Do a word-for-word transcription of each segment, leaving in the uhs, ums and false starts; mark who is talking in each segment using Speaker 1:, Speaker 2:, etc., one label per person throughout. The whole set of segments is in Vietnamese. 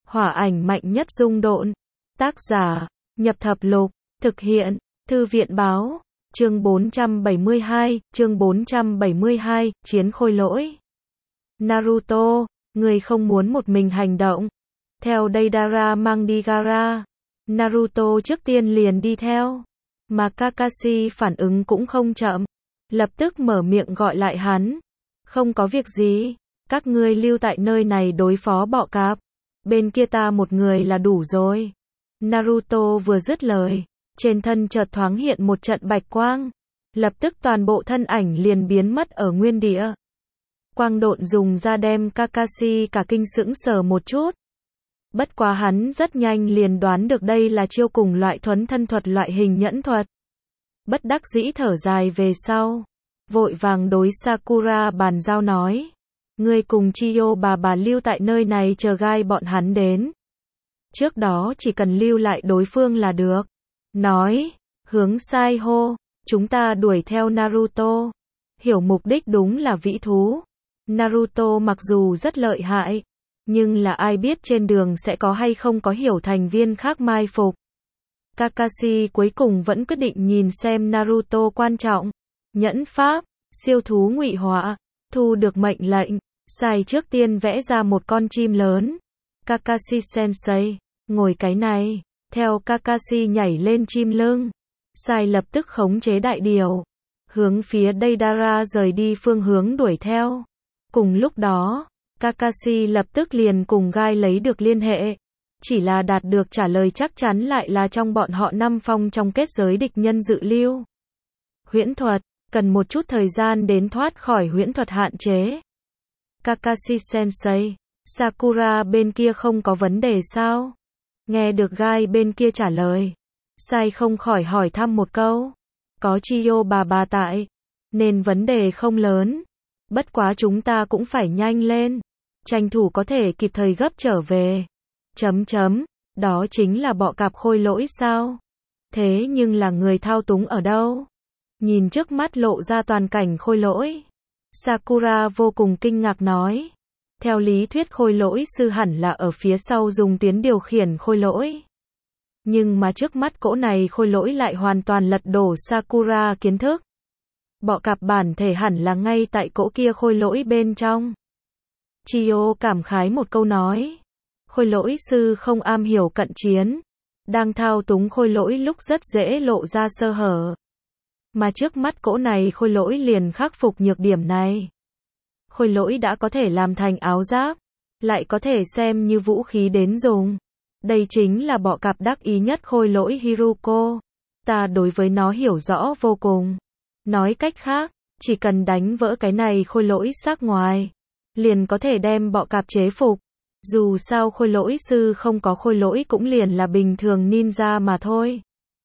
Speaker 1: Hỏa ảnh mạnh nhất dung độn. Tác giả, Nhập Thập Lục. Thực hiện, Thư viện báo. Chương bốn trăm bảy mươi hai, chương bốn trăm bảy mươi hai, Chiến khôi lỗi. Naruto, người không muốn một mình hành động. Theo Deidara mang đi Gaara, Naruto trước tiên liền đi theo. Mà Kakashi phản ứng cũng không chậm. Lập tức mở miệng gọi lại hắn. Không có việc gì, các ngươi lưu tại nơi này đối phó bọ cạp. Bên kia ta một người là đủ rồi. Naruto vừa dứt lời, trên thân chợt thoáng hiện một trận bạch quang. Lập tức toàn bộ thân ảnh liền biến mất ở nguyên địa. Quang độn dùng ra đem Kakashi cả kinh sững sờ một chút. Bất quá hắn rất nhanh liền đoán được đây là chiêu cùng loại thuấn thân thuật loại hình nhẫn thuật. Bất đắc dĩ thở dài về sau. Vội vàng đối Sakura bàn giao nói. Ngươi cùng Chiyo bà bà lưu tại nơi này chờ gai bọn hắn đến. Trước đó chỉ cần lưu lại đối phương là được. Nói, hướng sai hô, chúng ta đuổi theo Naruto. Hiểu mục đích đúng là vĩ thú. Naruto mặc dù rất lợi hại, nhưng là ai biết trên đường sẽ có hay không có hiểu thành viên khác mai phục. Kakashi cuối cùng vẫn quyết định nhìn xem Naruto quan trọng. Nhẫn pháp, siêu thú ngụy họa, thu được mệnh lệnh, sai trước tiên vẽ ra một con chim lớn. Kakashi sensei, ngồi cái này, theo Kakashi nhảy lên chim lưng. Sai lập tức khống chế đại điều, hướng phía Deidara rời đi phương hướng đuổi theo. Cùng lúc đó, Kakashi lập tức liền cùng gai lấy được liên hệ. Chỉ là đạt được trả lời chắc chắn lại là trong bọn họ năm phong trong kết giới địch nhân dự lưu. Huyễn thuật, cần một chút thời gian đến thoát khỏi huyễn thuật hạn chế. Kakashi sensei, Sakura bên kia không có vấn đề sao? Nghe được gai bên kia trả lời. Sai không khỏi hỏi thăm một câu. Có Chiyo bà bà tại, nên vấn đề không lớn. Bất quá chúng ta cũng phải nhanh lên. Tranh thủ có thể kịp thời gấp trở về. Chấm chấm, đó chính là bọ cạp khôi lỗi sao? Thế nhưng là người thao túng ở đâu? Nhìn trước mắt lộ ra toàn cảnh khôi lỗi. Sakura vô cùng kinh ngạc nói. Theo lý thuyết khôi lỗi sư hẳn là ở phía sau dùng tuyến điều khiển khôi lỗi. Nhưng mà trước mắt cỗ này khôi lỗi lại hoàn toàn lật đổ Sakura kiến thức. Bọ cạp bản thể hẳn là ngay tại cỗ kia khôi lỗi bên trong. Chiyo cảm khái một câu nói. Khôi lỗi sư không am hiểu cận chiến. Đang thao túng khôi lỗi lúc rất dễ lộ ra sơ hở. Mà trước mắt cỗ này khôi lỗi liền khắc phục nhược điểm này. Khôi lỗi đã có thể làm thành áo giáp, lại có thể xem như vũ khí đến dùng. Đây chính là bọ cạp đắc ý nhất khôi lỗi Hiruko. Ta đối với nó hiểu rõ vô cùng. Nói cách khác, chỉ cần đánh vỡ cái này khôi lỗi sắc ngoài, liền có thể đem bọ cạp chế phục. Dù sao khôi lỗi sư không có khôi lỗi cũng liền là bình thường ninja mà thôi.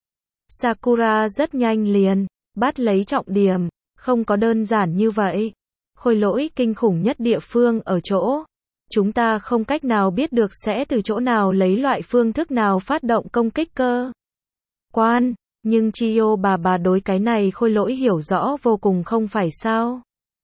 Speaker 1: Sakura rất nhanh liền bắt lấy trọng điểm, không có đơn giản như vậy. Khôi lỗi kinh khủng nhất địa phương ở chỗ, chúng ta không cách nào biết được sẽ từ chỗ nào lấy loại phương thức nào phát động công kích cơ quan, nhưng Chiyo bà bà đối cái này khôi lỗi hiểu rõ vô cùng không phải sao?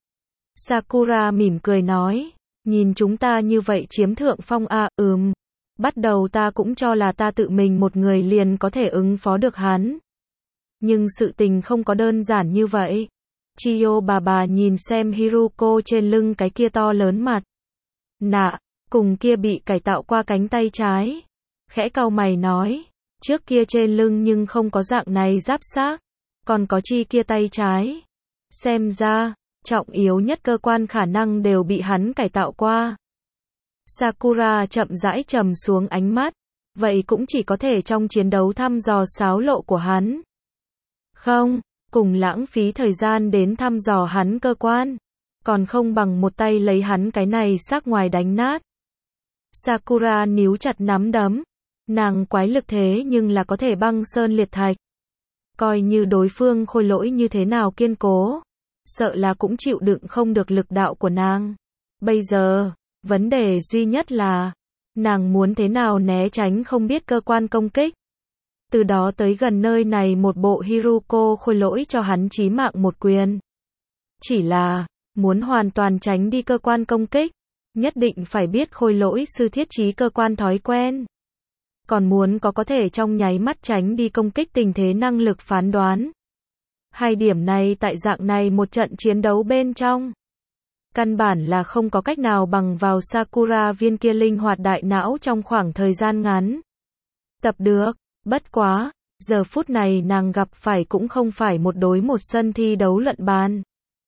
Speaker 1: Sakura mỉm cười nói, nhìn chúng ta như vậy chiếm thượng phong à, ừm, bắt đầu ta cũng cho là ta tự mình một người liền có thể ứng phó được hắn. Nhưng sự tình không có đơn giản như vậy. Chiyo bà bà nhìn xem Hiruko trên lưng cái kia to lớn mặt nạ, cùng kia bị cải tạo qua cánh tay trái. Khẽ cau mày nói, trước kia trên lưng nhưng không có dạng này giáp xác, còn có chi kia tay trái. Xem ra, trọng yếu nhất cơ quan khả năng đều bị hắn cải tạo qua. Sakura chậm rãi trầm xuống ánh mắt, vậy cũng chỉ có thể trong chiến đấu thăm dò xáo lộ của hắn. Không, cùng lãng phí thời gian đến thăm dò hắn cơ quan, còn không bằng một tay lấy hắn cái này xác ngoài đánh nát. Sakura níu chặt nắm đấm, nàng quái lực thế nhưng là có thể băng sơn liệt thạch. Coi như đối phương khôi lỗi như thế nào kiên cố, sợ là cũng chịu đựng không được lực đạo của nàng. Bây giờ, vấn đề duy nhất là, nàng muốn thế nào né tránh không biết cơ quan công kích. Từ đó tới gần nơi này một bộ Hiruko khôi lỗi cho hắn chí mạng một quyền. Chỉ là, muốn hoàn toàn tránh đi cơ quan công kích, Nhất định phải biết khôi lỗi sư thiết trí cơ quan thói quen. Còn muốn có có thể trong nháy mắt tránh đi công kích tình thế năng lực phán đoán. Hai điểm này tại dạng này một trận chiến đấu bên trong. Căn bản là không có cách nào bằng vào Sakura viên kia linh hoạt đại não trong khoảng thời gian ngắn. Tập được, bất quá, giờ phút này nàng gặp phải cũng không phải một đối một sân thi đấu luận bàn.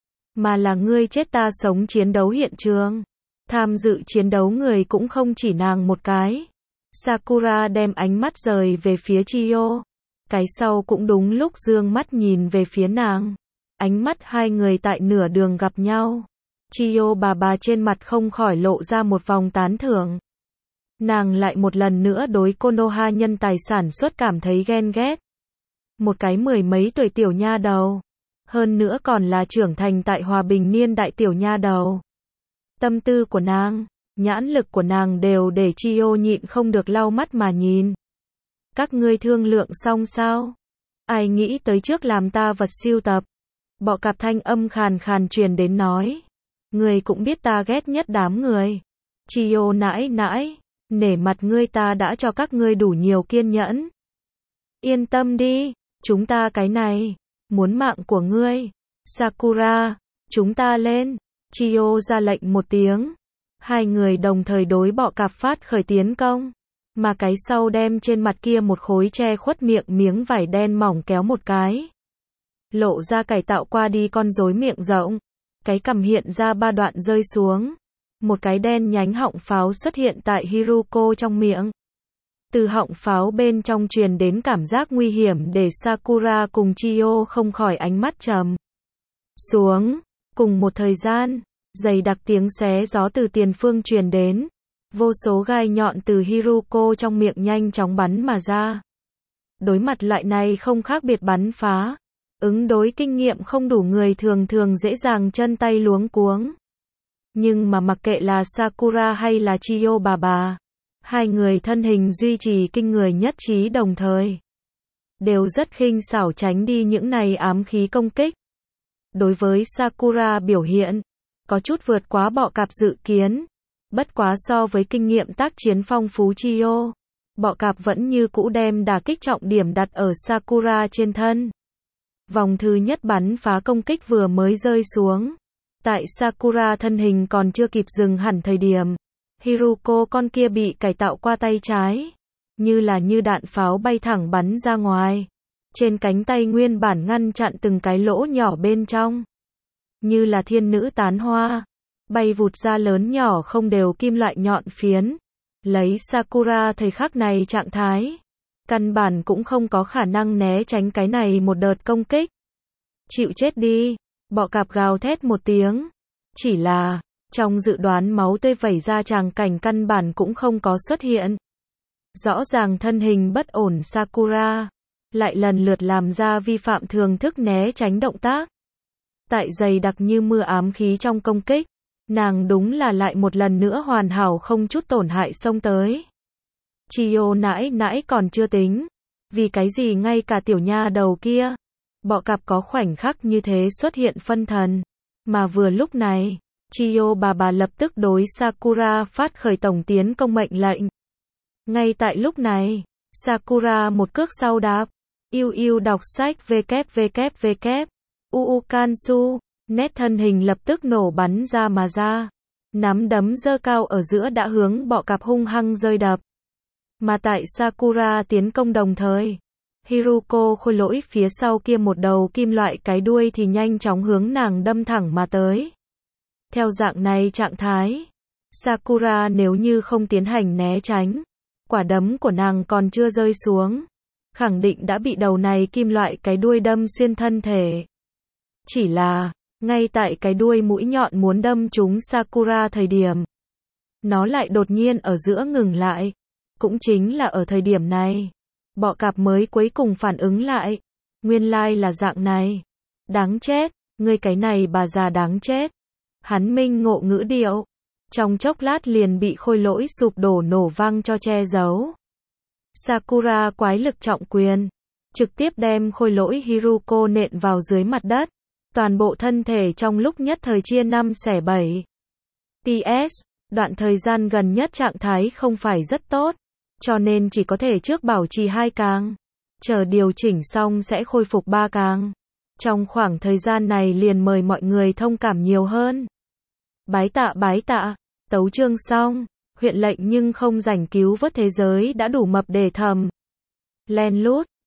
Speaker 1: Mà là ngươi chết ta sống chiến đấu hiện trường. Tham dự chiến đấu người cũng không chỉ nàng một cái. Sakura đem ánh mắt rời về phía Chiyo. Cái sau cũng đúng lúc dương mắt nhìn về phía nàng. Ánh mắt hai người tại nửa đường gặp nhau. Chiyo bà bà trên mặt không khỏi lộ ra một vòng tán thưởng. Nàng lại một lần nữa đối Konoha nhân tài sản xuất cảm thấy ghen ghét. Một cái mười mấy tuổi tiểu nha đầu. Hơn nữa còn là trưởng thành tại hòa bình niên đại tiểu nha đầu. Tâm tư của nàng, nhãn lực của nàng đều để Chiyo nhịn không được lau mắt mà nhìn. Các ngươi thương lượng xong sao? Ai nghĩ tới trước làm ta vật siêu tập? Bọ cạp thanh âm khàn khàn truyền đến nói. Người cũng biết ta ghét nhất đám người. Chiyo nãi nãi, nể mặt ngươi ta đã cho các ngươi đủ nhiều kiên nhẫn. Yên tâm đi, chúng ta cái này, muốn mạng của ngươi. Sakura, chúng ta lên. Chiyo ra lệnh một tiếng. Hai người đồng thời đối bọ cạp phát khởi tiến công. Mà cái sau đem trên mặt kia một khối che khuất miệng miếng vải đen mỏng kéo một cái. Lộ ra cải tạo qua đi con rối miệng rộng. Cái cằm hiện ra ba đoạn rơi xuống. Một cái đen nhánh họng pháo xuất hiện tại Hiruko trong miệng. Từ họng pháo bên trong truyền đến cảm giác nguy hiểm để Sakura cùng Chiyo không khỏi ánh mắt trầm xuống. Cùng một thời gian, dày đặc tiếng xé gió từ tiền phương truyền đến. Vô số gai nhọn từ Hiruko trong miệng nhanh chóng bắn mà ra. Đối mặt loại này không khác biệt bắn phá. Ứng đối kinh nghiệm không đủ người thường thường dễ dàng chân tay luống cuống. Nhưng mà mặc kệ là Sakura hay là Chiyo bà bà, hai người thân hình duy trì kinh người nhất trí đồng thời. Đều rất khinh xảo tránh đi những này ám khí công kích. Đối với Sakura biểu hiện, có chút vượt quá bọ cạp dự kiến. Bất quá so với kinh nghiệm tác chiến phong phú Chiyo, bọ cạp vẫn như cũ đem đả kích trọng điểm đặt ở Sakura trên thân. Vòng thứ nhất bắn phá công kích vừa mới rơi xuống. Tại Sakura thân hình còn chưa kịp dừng hẳn thời điểm, Hiruko con kia bị cải tạo qua tay trái. Như là như đạn pháo bay thẳng bắn ra ngoài. Trên cánh tay nguyên bản ngăn chặn từng cái lỗ nhỏ bên trong. Như là thiên nữ tán hoa. Bay vụt ra lớn nhỏ không đều kim loại nhọn phiến. Lấy Sakura thời khắc này trạng thái. Căn bản cũng không có khả năng né tránh cái này một đợt công kích. Chịu chết đi. Bọ cạp gào thét một tiếng. Chỉ là, trong dự đoán máu tươi vẩy ra tràng cảnh căn bản cũng không có xuất hiện. Rõ ràng thân hình bất ổn Sakura. Lại lần lượt làm ra vi phạm thường thức né tránh động tác. Tại dày đặc như mưa ám khí trong công kích. Nàng đúng là lại một lần nữa hoàn hảo không chút tổn hại xông tới. Chiyo nãi nãi còn chưa tính. Vì cái gì ngay cả tiểu nha đầu kia. Bọ cạp có khoảnh khắc như thế xuất hiện phân thần. Mà vừa lúc này, Chiyo bà bà lập tức đối Sakura phát khởi tổng tiến công mệnh lệnh. Ngay tại lúc này, Sakura một cước sau đạp. Yêu yêu đọc sách www. Uu Kansu. Nét thân hình lập tức nổ bắn ra mà ra. Nắm đấm giơ cao ở giữa đã hướng bọ cạp hung hăng rơi đập. Mà tại Sakura tiến công đồng thời, Hiruko khôi lỗi phía sau kia một đầu kim loại cái đuôi thì nhanh chóng hướng nàng đâm thẳng mà tới. Theo dạng này trạng thái, Sakura nếu như không tiến hành né tránh, quả đấm của nàng còn chưa rơi xuống, khẳng định đã bị đầu này kim loại cái đuôi đâm xuyên thân thể. Chỉ là, ngay tại cái đuôi mũi nhọn muốn đâm trúng Sakura thời điểm, nó lại đột nhiên ở giữa ngừng lại. Cũng chính là ở thời điểm này, bọ cạp mới cuối cùng phản ứng lại. Nguyên lai là dạng này. Đáng chết, ngươi cái này bà già đáng chết. Hắn minh ngộ ngữ điệu. Trong chốc lát liền bị khôi lỗi sụp đổ nổ văng cho che giấu. Sakura quái lực trọng quyền. Trực tiếp đem khôi lỗi Hiruko nện vào dưới mặt đất. Toàn bộ thân thể trong lúc nhất thời chia năm xẻ bảy. pê ét. Đoạn thời gian gần nhất trạng thái không phải rất tốt, cho nên chỉ có thể trước bảo trì hai càng. Chờ điều chỉnh xong sẽ khôi phục ba càng. Trong khoảng thời gian này liền mời mọi người thông cảm nhiều hơn. Bái tạ bái tạ, tấu chương xong, huyện lệnh nhưng không rảnh cứu vớt thế giới đã đủ mập để thầm. Len lút,